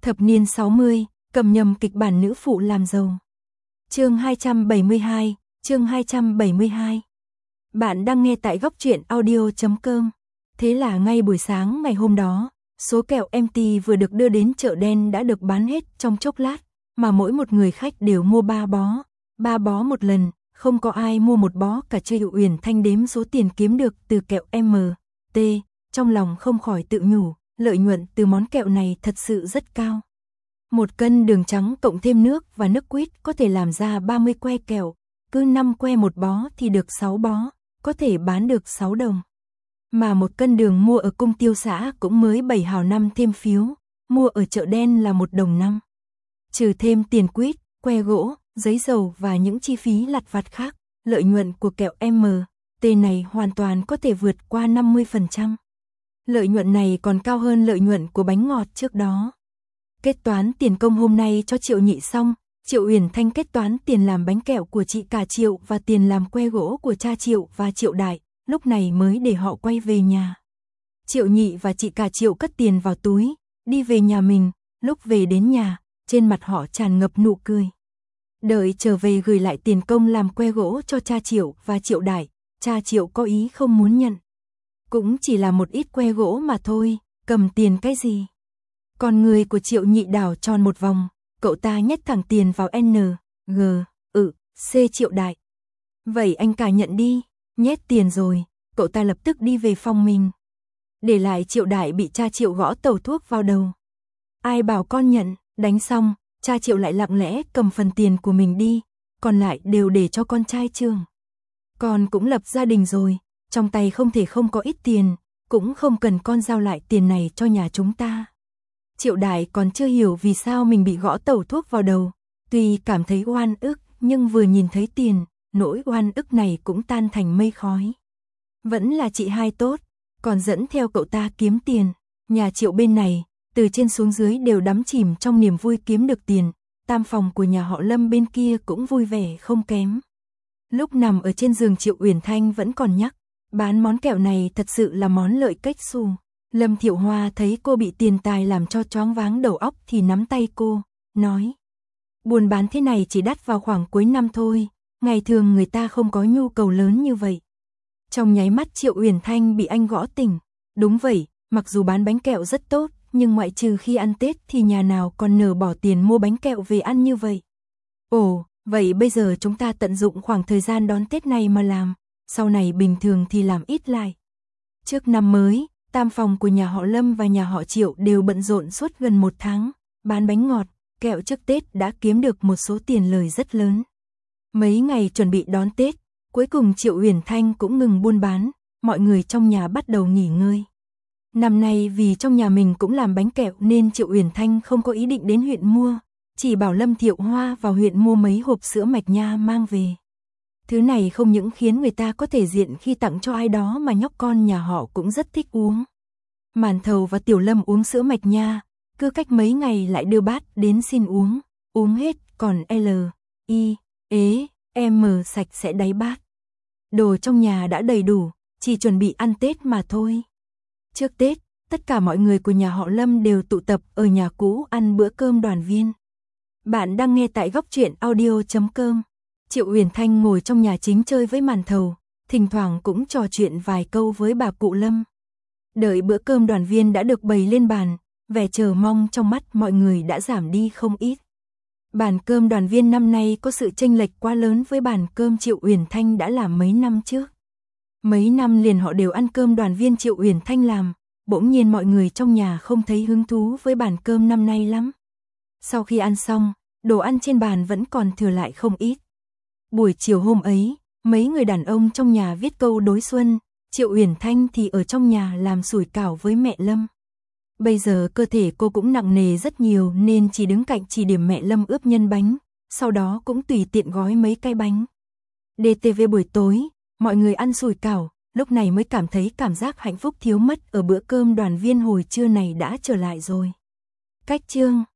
Thập niên 60, cầm nhầm kịch bản nữ phụ làm giàu. Chương 272, chương 272. Bạn đang nghe tại góc truyện audio.com. Thế là ngay buổi sáng ngày hôm đó, số kẹo MT vừa được đưa đến chợ đen đã được bán hết trong chốc lát, mà mỗi một người khách đều mua 3 bó một lần, không có ai mua một bó cả. Triệu Uyển Thanh đếm số tiền kiếm được từ kẹo MT, trong lòng không khỏi tự nhủ, lợi nhuận từ món kẹo này thật sự rất cao. 1 cân đường trắng cộng thêm nước và nước quýt có thể làm ra 30 que kẹo, cứ 5 que một bó thì được 6 bó, có thể bán được 6 đồng. Mà 1 cân đường mua ở cung tiêu xã cũng mới 7 hào 5 thêm phiếu, mua ở chợ đen là 1 đồng 5. Trừ thêm tiền quýt, que gỗ, giấy dầu và những chi phí lặt vặt khác, lợi nhuận của kẹo MT này hoàn toàn có thể vượt qua 50%. Lợi nhuận này còn cao hơn lợi nhuận của bánh ngọt trước đó. Kết toán tiền công hôm nay cho Triệu Nhị xong, Triệu Uyển Thanh kết toán tiền làm bánh kẹo của chị cả Triệu và tiền làm que gỗ của cha Triệu và Triệu Đại, lúc này mới để họ quay về nhà. Triệu Nhị và chị cả Triệu cất tiền vào túi, đi về nhà mình, lúc về đến nhà, trên mặt họ tràn ngập nụ cười. Đợi trở về gửi lại tiền công làm que gỗ cho cha Triệu và Triệu Đại, cha Triệu có ý không muốn nhận. Cũng chỉ là một ít que gỗ mà thôi, cầm tiền cái gì. Con người của Triệu Nhị đảo tròn một vòng, cậu ta nhét thẳng tiền vào C Triệu Đại. Vậy anh cả nhận đi, nhét tiền rồi, cậu ta lập tức đi về phòng mình. Để lại Triệu Đại bị cha Triệu gõ tẩu thuốc vào đầu. Ai bảo con nhận, đánh xong, cha Triệu lại lặng lẽ cầm phần tiền của mình đi, còn lại đều để cho con trai Trương. Con cũng lập gia đình rồi, trong tay không thể không có ít tiền, cũng không cần con giao lại tiền này cho nhà chúng ta. Triệu Đại còn chưa hiểu vì sao mình bị gõ tẩu thuốc vào đầu, tuy cảm thấy oan ức, nhưng vừa nhìn thấy tiền, nỗi oan ức này cũng tan thành mây khói. Vẫn là chị hai tốt, còn dẫn theo cậu ta kiếm tiền. Nhà Triệu bên này, từ trên xuống dưới đều đắm chìm trong niềm vui kiếm được tiền, tam phòng của nhà họ Lâm bên kia cũng vui vẻ không kém. Lúc nằm ở trên giường Triệu Uyển Thanh vẫn còn nhắc, bán món kẹo này thật sự là món lợi cách xù. Lâm Thiệu Hoa thấy cô bị tiền tài làm cho choáng váng đầu óc thì nắm tay cô, nói: buôn bán thế này chỉ đắt vào khoảng cuối năm thôi, ngày thường người ta không có nhu cầu lớn như vậy. Trong nháy mắt Triệu Uyển Thanh bị anh gõ tỉnh. Đúng vậy, mặc dù bán bánh kẹo rất tốt, nhưng ngoại trừ khi ăn Tết thì nhà nào còn nỡ bỏ tiền mua bánh kẹo về ăn như vậy. Ồ, vậy bây giờ chúng ta tận dụng khoảng thời gian đón Tết này mà làm, sau này bình thường thì làm ít lại. Trước năm mới, tam phòng của nhà họ Lâm và nhà họ Triệu đều bận rộn suốt gần 1 tháng, bán bánh ngọt, kẹo trước Tết đã kiếm được một số tiền lời rất lớn. Mấy ngày chuẩn bị đón Tết, cuối cùng Triệu Uyển Thanh cũng ngừng buôn bán, mọi người trong nhà bắt đầu nghỉ ngơi. Năm nay vì trong nhà mình cũng làm bánh kẹo nên Triệu Uyển Thanh không có ý định đến huyện mua, chỉ bảo Lâm Thiệu Hoa vào huyện mua mấy hộp sữa mạch nha mang về. Thứ này không những khiến người ta có thể diện khi tặng cho ai đó mà nhóc con nhà họ cũng rất thích uống. Màn Thầu và Tiểu Lâm uống sữa mạch nha, cứ cách mấy ngày lại đưa bát đến xin uống hết còn sạch sẽ đáy bát. Đồ trong nhà đã đầy đủ, chỉ chuẩn bị ăn Tết mà thôi. Trước Tết, tất cả mọi người của nhà họ Lâm đều tụ tập ở nhà cũ ăn bữa cơm đoàn viên. Bạn đang nghe tại góc truyện audio.com. Triệu Uyển Thanh ngồi trong nhà chính chơi với Màn Thầu, thỉnh thoảng cũng trò chuyện vài câu với bà cụ Lâm. Đợi bữa cơm đoàn viên đã được bày lên bàn, vẻ chờ mong trong mắt mọi người đã giảm đi không ít. Bàn cơm đoàn viên năm nay có sự chênh lệch quá lớn với bàn cơm Triệu Uyển Thanh đã làm mấy năm trước. Mấy năm liền họ đều ăn cơm đoàn viên Triệu Uyển Thanh làm, bỗng nhiên mọi người trong nhà không thấy hứng thú với bàn cơm năm nay lắm. Sau khi ăn xong, đồ ăn trên bàn vẫn còn thừa lại không ít. Buổi chiều hôm ấy, mấy người đàn ông trong nhà viết câu đối xuân, Triệu Uyển Thanh thì ở trong nhà làm sủi cảo với mẹ Lâm. Bây giờ cơ thể cô cũng nặng nề rất nhiều nên chỉ đứng cạnh chỉ điểm mẹ Lâm ướp nhân bánh, sau đó cũng tùy tiện gói mấy cái bánh. DTV buổi tối, mọi người ăn sủi cảo, lúc này mới cảm thấy cảm giác hạnh phúc thiếu mất ở bữa cơm đoàn viên hồi trưa này đã trở lại rồi. Cách chương